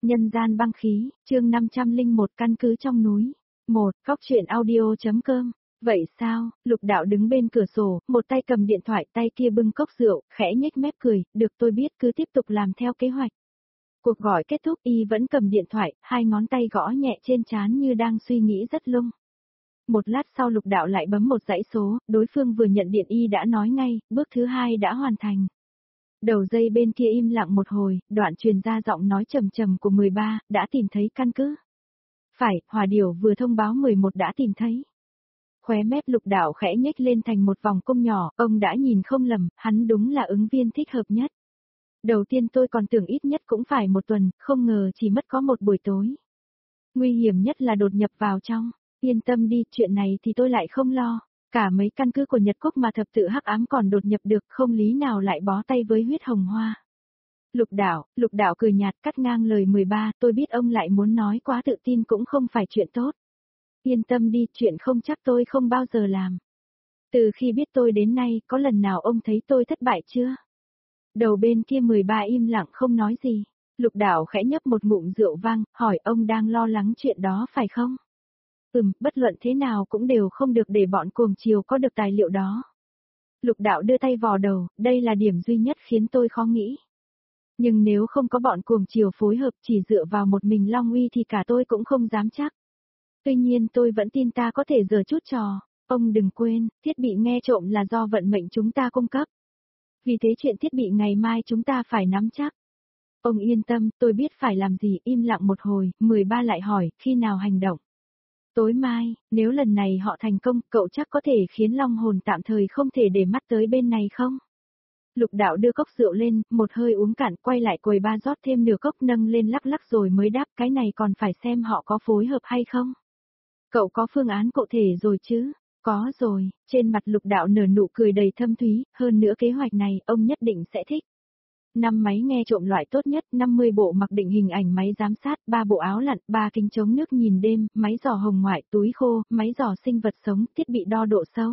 Nhân gian băng khí, chương 501 căn cứ trong núi. 1. Góc truyện audio.com. Vậy sao? Lục Đạo đứng bên cửa sổ, một tay cầm điện thoại, tay kia bưng cốc rượu, khẽ nhếch mép cười, được tôi biết, cứ tiếp tục làm theo kế hoạch. Cuộc gọi kết thúc, y vẫn cầm điện thoại, hai ngón tay gõ nhẹ trên trán như đang suy nghĩ rất lung. Một lát sau Lục Đạo lại bấm một dãy số, đối phương vừa nhận điện y đã nói ngay, bước thứ 2 đã hoàn thành. Đầu dây bên kia im lặng một hồi, đoạn truyền ra giọng nói trầm trầm của 13, đã tìm thấy căn cứ. Phải, Hòa Điểu vừa thông báo 11 đã tìm thấy. Khóe mép Lục Đạo khẽ nhếch lên thành một vòng cung nhỏ, ông đã nhìn không lầm, hắn đúng là ứng viên thích hợp nhất. Đầu tiên tôi còn tưởng ít nhất cũng phải một tuần, không ngờ chỉ mất có một buổi tối. Nguy hiểm nhất là đột nhập vào trong. Yên tâm đi, chuyện này thì tôi lại không lo. Cả mấy căn cứ của Nhật Quốc mà thập tự hắc ám còn đột nhập được, không lý nào lại bó tay với huyết hồng hoa. Lục Đạo cười nhạt cắt ngang lời 13, tôi biết ông lại muốn nói quá tự tin cũng không phải chuyện tốt. Yên tâm đi, chuyện không chắc tôi không bao giờ làm. Từ khi biết tôi đến nay, có lần nào ông thấy tôi thất bại chưa? Đầu bên kia 13 im lặng không nói gì. Lục Đạo khẽ nhấp một ngụm rượu vang, hỏi ông đang lo lắng chuyện đó phải không? Bất luận thế nào cũng đều không được để bọn cuồng chiều có được tài liệu đó. Lục Đạo đưa tay vò đầu, đây là điểm duy nhất khiến tôi khó nghĩ. Nhưng nếu không có bọn cuồng chiều phối hợp chỉ dựa vào một mình Long Uy thì cả tôi cũng không dám chắc. Tuy nhiên tôi vẫn tin ta có thể giở chút trò. Ông đừng quên, thiết bị nghe trộm là do vận mệnh chúng ta cung cấp. Vì thế chuyện thiết bị ngày mai chúng ta phải nắm chắc. Ông yên tâm, tôi biết phải làm gì, im lặng một hồi, 13 lại hỏi, khi nào hành động? Tối mai, nếu lần này họ thành công, cậu chắc có thể khiến Long Hồn tạm thời không thể để mắt tới bên này không? Lục Đạo đưa cốc rượu lên, một hơi uống cạn, quay lại quầy ba rót thêm nửa cốc nâng lên lắc lắc rồi mới đáp, cái này còn phải xem họ có phối hợp hay không. Cậu có phương án cụ thể rồi chứ? Có rồi, trên mặt Lục Đạo nở nụ cười đầy thâm thúy, hơn nữa kế hoạch này, ông nhất định sẽ thích. 5 máy nghe trộm loại tốt nhất, 50 bộ mặc định hình ảnh máy giám sát, 3 bộ áo lặn, 3 kính chống nước nhìn đêm, máy dò hồng ngoại, túi khô, máy dò sinh vật sống, thiết bị đo độ sâu.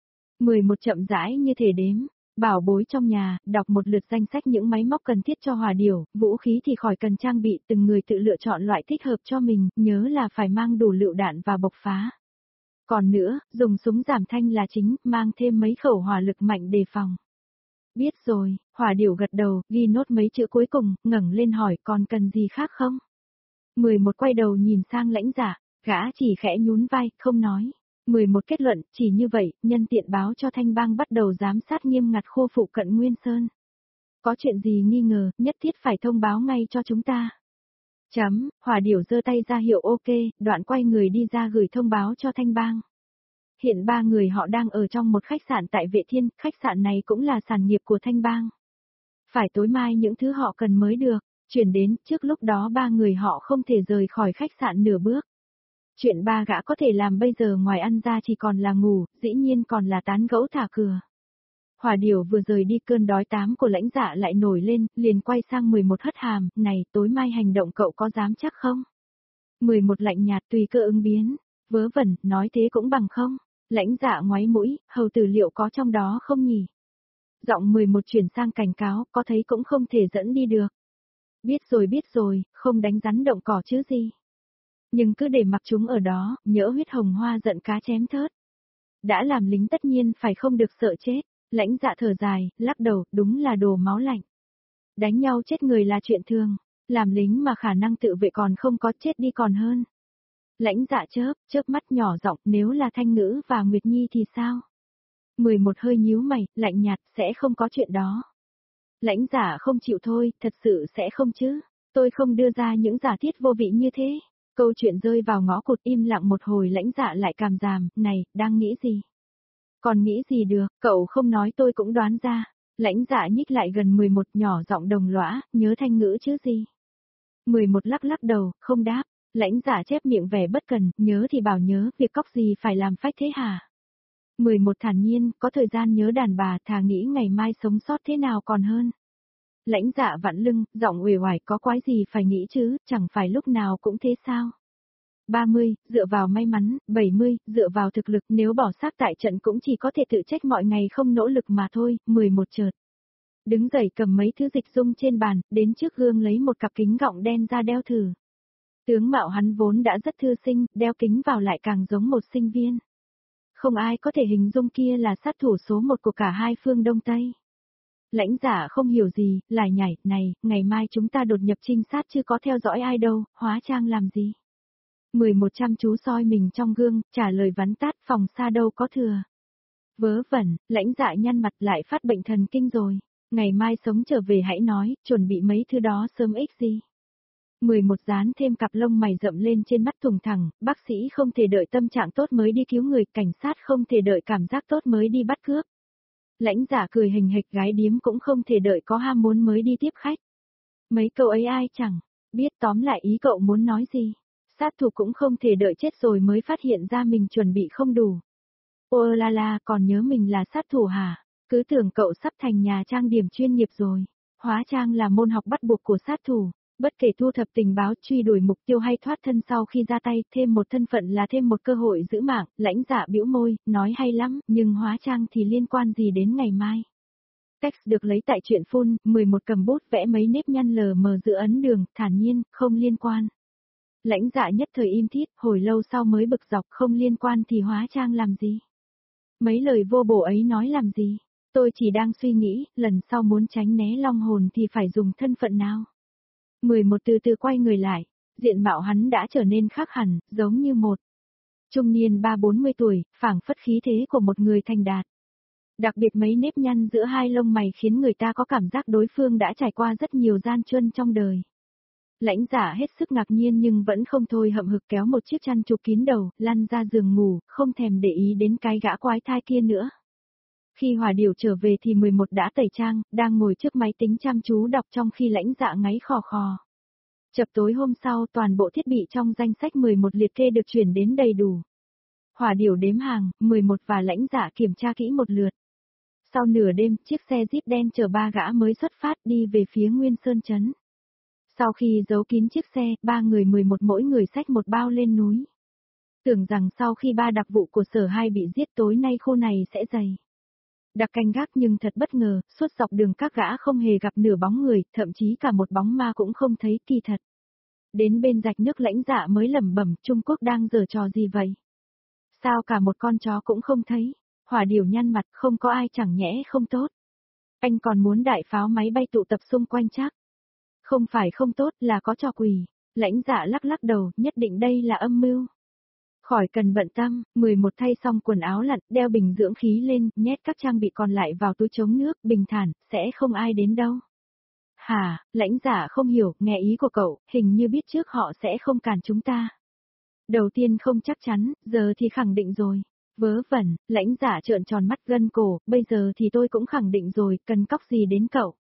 11 chậm rãi như thể đếm, bảo bối trong nhà, đọc một lượt danh sách những máy móc cần thiết cho Hòa Điểu, vũ khí thì khỏi cần trang bị, từng người tự lựa chọn loại thích hợp cho mình, nhớ là phải mang đủ lựu đạn và bộc phá. Còn nữa, dùng súng giảm thanh là chính, mang thêm mấy khẩu hỏa lực mạnh đề phòng. Biết rồi, Hòa Điểu gật đầu, ghi nốt mấy chữ cuối cùng, ngẩng lên hỏi còn cần gì khác không? 11 quay đầu nhìn sang Lãnh Dạ, gã chỉ khẽ nhún vai, không nói. 11 kết luận, chỉ như vậy, nhân tiện báo cho Thanh Bang bắt đầu giám sát nghiêm ngặt khu phụ cận Nguyên Sơn. Có chuyện gì nghi ngờ, nhất thiết phải thông báo ngay cho chúng ta. Hòa Điểu giơ tay ra hiệu ok, đoạn quay người đi ra gửi thông báo cho Thanh Bang. Hiện 3 người họ đang ở trong một khách sạn tại Vệ Thiên, khách sạn này cũng là sản nghiệp của Thanh Bang. Phải tối mai những thứ họ cần mới được, chuyển đến, trước lúc đó 3 người họ không thể rời khỏi khách sạn nửa bước. Chuyện 3 gã có thể làm bây giờ ngoài ăn ra chỉ còn là ngủ, dĩ nhiên còn là tán gẫu thả cửa. Hòa Điểu vừa rời đi cơn đói tám của Lãnh Dạ lại nổi lên, liền quay sang 11 hất hàm, này tối mai hành động cậu có dám chắc không? 11 lạnh nhạt tùy cơ ứng biến, vớ vẩn, nói thế cũng bằng không? Lãnh Dạ ngoáy mũi, hầu tử liệu có trong đó không nhỉ? Giọng 11 chuyển sang cảnh cáo, có thấy cũng không thể dẫn đi được. Biết rồi, không đánh rắn động cỏ chứ gì. Nhưng cứ để mặc chúng ở đó, nhỡ huyết hồng hoa giận cá chém thớt. Đã làm lính tất nhiên phải không được sợ chết. Lãnh Dạ thở dài, lắc đầu, đúng là đồ máu lạnh. Đánh nhau chết người là chuyện thường, làm lính mà khả năng tự vệ còn không có, chết đi còn hơn. Lãnh Dạ chớp mắt nhỏ giọng, nếu là Thanh Ngữ và Nguyệt Nhi thì sao? 11 hơi nhíu mày, lạnh nhạt, sẽ không có chuyện đó. Lãnh Dạ không chịu thôi, thật sự sẽ không chứ. Tôi không đưa ra những giả thiết vô vị như thế. Câu chuyện rơi vào ngõ cụt, im lặng một hồi. Lãnh Dạ lại cảm giảm, này, đang nghĩ gì? Còn nghĩ gì được, cậu không nói tôi cũng đoán ra. Lãnh Dạ nhích lại gần 11, nhỏ giọng đồng lõa, nhớ Thanh Ngữ chứ gì? 11 lắc đầu, không đáp. Lãnh Dạ chép miệng vẻ bất cần, nhớ thì bảo nhớ, việc cóc gì phải làm phách thế hả? 11 thản nhiên, có thời gian nhớ đàn bà, thà nghĩ ngày mai sống sót thế nào còn hơn. Lãnh Dạ vặn lưng, giọng uể oải, có quái gì phải nghĩ chứ, chẳng phải lúc nào cũng thế sao? 30, dựa vào may mắn, 70, dựa vào thực lực, nếu bỏ xác tại trận cũng chỉ có thể tự trách mọi ngày không nỗ lực mà thôi, 11 chợt. đứng dậy cầm mấy thứ dịch dung trên bàn, đến trước gương lấy một cặp kính gọng đen ra đeo thử. Tướng mạo hắn vốn đã rất thư sinh, đeo kính vào lại càng giống một sinh viên. Không ai có thể hình dung kia là sát thủ số một của cả hai phương Đông Tây. Lãnh Dạ không hiểu gì, lại nhảy, này, ngày mai chúng ta đột nhập trinh sát chứ có theo dõi ai đâu, hóa trang làm gì. 11 chăm chú soi mình trong gương, trả lời vắn tắt, phòng xa đâu có thừa. Vớ vẩn, Lãnh Dạ nhăn mặt lại phát bệnh thần kinh rồi. Ngày mai sống trở về hãy nói, chuẩn bị mấy thứ đó sớm ích gì. 11 dán thêm cặp lông mày rậm lên trên mắt thùng thẳng, bác sĩ không thể đợi tâm trạng tốt mới đi cứu người, cảnh sát không thể đợi cảm giác tốt mới đi bắt cướp. Lãnh Dạ cười hình hịch, gái điếm cũng không thể đợi có ham muốn mới đi tiếp khách. Mấy câu ấy ai chẳng biết, tóm lại ý cậu muốn nói gì. Sát thủ cũng không thể đợi chết rồi mới phát hiện ra mình chuẩn bị không đủ. Ô la la, còn nhớ mình là sát thủ hả? Cứ tưởng cậu sắp thành nhà trang điểm chuyên nghiệp rồi. Hóa trang là môn học bắt buộc của sát thủ. Bất kể thu thập tình báo, truy đuổi mục tiêu hay thoát thân sau khi ra tay, thêm một thân phận là thêm một cơ hội giữ mạng. Lãnh Dạ bĩu môi, nói hay lắm, nhưng hóa trang thì liên quan gì đến ngày mai. Text được lấy tại truyện phun, 11 cầm bút vẽ mấy nếp nhăn lờ mờ giữa ấn đường, thản nhiên, không liên quan. Lãnh Dạ nhất thời im thít, hồi lâu sau mới bực dọc, không liên quan thì hóa trang làm gì. Mấy lời vô bổ ấy nói làm gì. Tôi chỉ đang suy nghĩ, lần sau muốn tránh né long hồn thì phải dùng thân phận nào. 11 từ từ quay người lại, diện mạo hắn đã trở nên khác hẳn, giống như một trung niên 30-40 tuổi, phảng phất khí thế của một người thành đạt. Đặc biệt mấy nếp nhăn giữa hai lông mày khiến người ta có cảm giác đối phương đã trải qua rất nhiều gian truân trong đời. Lãnh Dạ hết sức ngạc nhiên nhưng vẫn không thôi hậm hực kéo một chiếc chăn chụp kín đầu, lăn ra giường ngủ, không thèm để ý đến cái gã quái thai kia nữa. Khi Hòa Điểu trở về thì 11 đã tẩy trang, đang ngồi trước máy tính chăm chú đọc trong khi Lãnh Dạ ngáy khò khò. Chập tối hôm sau toàn bộ thiết bị trong danh sách 11 liệt kê được chuyển đến đầy đủ. Hòa Điểu đếm hàng, 11 và Lãnh Dạ kiểm tra kỹ một lượt. Sau nửa đêm, chiếc xe Jeep đen chở ba gã mới xuất phát đi về phía Nguyên Sơn Trấn. Sau khi giấu kín chiếc xe, ba người 11 mỗi người xách một bao lên núi. Tưởng rằng sau khi ba đặc vụ của Sở 2 bị giết tối nay khu này sẽ dày đặc canh gác nhưng thật bất ngờ, suốt dọc đường các gã không hề gặp nửa bóng người, thậm chí cả một bóng ma cũng không thấy, kỳ thật. Đến bên rạch nước Lãnh Dạ mới lẩm bẩm, Trung Quốc đang giở trò gì vậy? Sao cả một con chó cũng không thấy? Hòa Điểu nhăn mặt, không có ai, chẳng nhẽ không tốt. Anh còn muốn đại pháo máy bay tụ tập xung quanh chắc? Không phải không tốt, là có trò quỷ. Lãnh Dạ lắc lắc đầu, nhất định đây là âm mưu. Khỏi cần bận tâm, 11 thay xong quần áo lặn, đeo bình dưỡng khí lên, nhét các trang bị còn lại vào túi chống nước, bình thản, sẽ không ai đến đâu. Hả, Lãnh Dạ không hiểu, nghe ý của cậu, hình như biết trước họ sẽ không cản chúng ta. Đầu tiên không chắc chắn, giờ thì khẳng định rồi. Vớ vẩn, Lãnh Dạ trợn tròn mắt gân cổ, bây giờ thì tôi cũng khẳng định rồi, cần cóc gì đến cậu.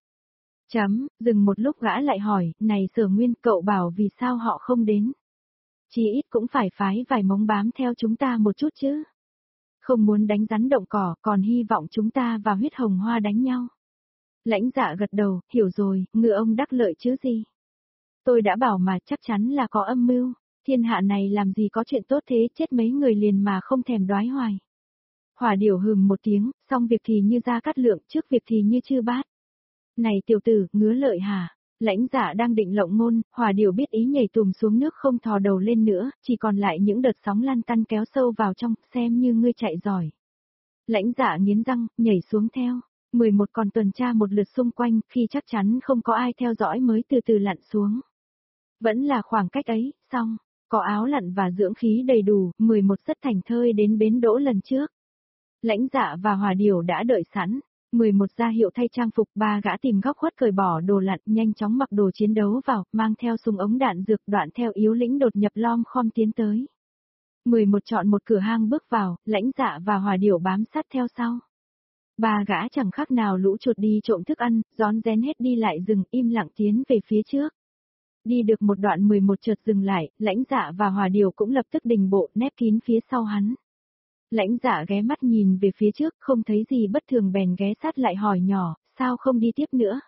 Dừng một lúc gã lại hỏi, này Sở Nguyên, cậu bảo vì sao họ không đến. Chí ít cũng phải phái vài mống bám theo chúng ta một chút chứ. Không muốn đánh rắn động cỏ, còn hy vọng chúng ta và huyết hồng hoa đánh nhau. Lãnh Dạ gật đầu, hiểu rồi, ngựa ông đắc lợi chứ gì. Tôi đã bảo mà chắc chắn là có âm mưu, thiên hạ này làm gì có chuyện tốt thế, chết mấy người liền mà không thèm đoái hoài. Hòa Điểu hừm một tiếng, xong việc thì như Gia Cát Lượng, trước việc thì như Chư Bát. Này tiểu tử, ngứa lợi hả? Lãnh Dạ đang định lộng ngôn, Hòa Điểu biết ý nhảy tùm xuống nước không thò đầu lên nữa, chỉ còn lại những đợt sóng lan tăn kéo sâu vào trong, xem như ngươi chạy giỏi. Lãnh Dạ nghiến răng, nhảy xuống theo. 11 còn tuần tra một lượt xung quanh, khi chắc chắn không có ai theo dõi mới từ từ lặn xuống. Vẫn là khoảng cách ấy, xong, có áo lặn và dưỡng khí đầy đủ, 11 rất thành thơi đến bến đỗ lần trước. Lãnh Dạ và Hòa Điểu đã đợi sẵn. 11 ra hiệu thay trang phục, ba gã tìm góc khuất cởi bỏ đồ lặn, nhanh chóng mặc đồ chiến đấu vào, mang theo súng ống đạn dược, đoạn theo yếu lĩnh đột nhập lom khom tiến tới. 11 chọn một cửa hang bước vào, Lãnh Dạ và Hòa Điểu bám sát theo sau. Ba gã chẳng khác nào lũ chuột đi trộm thức ăn, rón rén hết đi lại rừng, im lặng tiến về phía trước. Đi được một đoạn 11 chợt dừng lại, Lãnh Dạ và Hòa Điểu cũng lập tức đình bộ, nép kín phía sau hắn. Lãnh Dạ ghé mắt nhìn về phía trước, không thấy gì bất thường bèn ghé sát lại hỏi nhỏ, sao không đi tiếp nữa?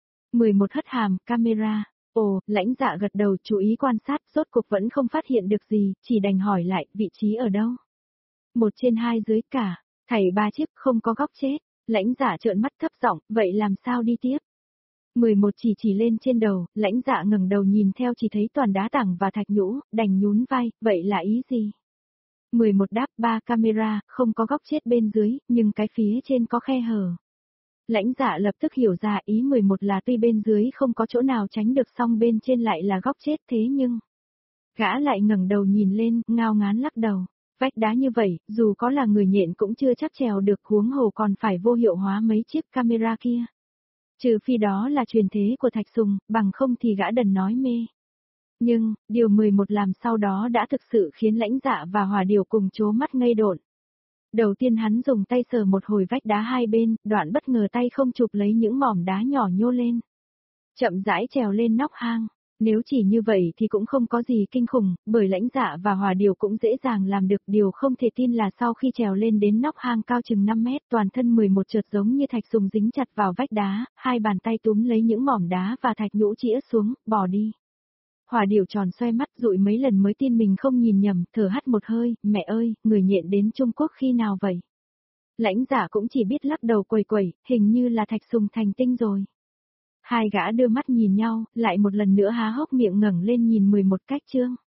11 hất hàm, camera. Ồ, Lãnh Dạ gật đầu, chú ý quan sát, rốt cuộc vẫn không phát hiện được gì, chỉ đành hỏi lại, vị trí ở đâu? 1 trên 2 dưới cả, thảy 3 chiếc, không có góc chết. Lãnh Dạ trợn mắt thấp giọng, vậy làm sao đi tiếp? 11 chỉ lên trên đầu, Lãnh Dạ ngẩng đầu nhìn theo chỉ thấy toàn đá tảng và thạch nhũ, đành nhún vai, vậy là ý gì? 11 đáp, 3 camera, không có góc chết bên dưới, nhưng cái phía trên có khe hở. Lãnh Dạ lập tức hiểu ra ý 11 là tuy bên dưới không có chỗ nào tránh được song bên trên lại là góc chết thế nhưng... Gã lại ngẩng đầu nhìn lên, ngao ngán lắc đầu. Vách đá như vậy, dù có là người nhện cũng chưa chắc trèo được, huống hồ còn phải vô hiệu hóa mấy chiếc camera kia. Trừ phi đó là truyền thế của Thạch Sùng, bằng không thì gã đần nói mê. Nhưng, điều 11 làm sau đó đã thực sự khiến Lãnh Dạ và Hỏa Điểu cùng trố mắt ngây độn. Đầu tiên hắn dùng tay sờ một hồi vách đá hai bên, đoạn bất ngờ tay không chụp lấy những mỏm đá nhỏ nhô lên. Chậm rãi trèo lên nóc hang. Nếu chỉ như vậy thì cũng không có gì kinh khủng, bởi Lãnh Dạ và Hỏa Điểu cũng dễ dàng làm được. Điều không thể tin là sau khi trèo lên đến nóc hang cao chừng 5 mét, toàn thân 11 chợt giống như Thạch Sùng dính chặt vào vách đá, hai bàn tay túm lấy những mỏm đá và thạch nhũ chĩa xuống, bỏ đi. Hỏa Điểu tròn xoay mắt dụi mấy lần mới tin mình không nhìn nhầm, thở hắt một hơi, mẹ ơi, người nhện đến Trung Quốc khi nào vậy? Lãnh Dạ cũng chỉ biết lắc đầu quẩy quẩy, hình như là Thạch Sùng thành tinh rồi. Hai gã đưa mắt nhìn nhau, lại một lần nữa há hốc miệng ngẩng lên nhìn 11 cách chương.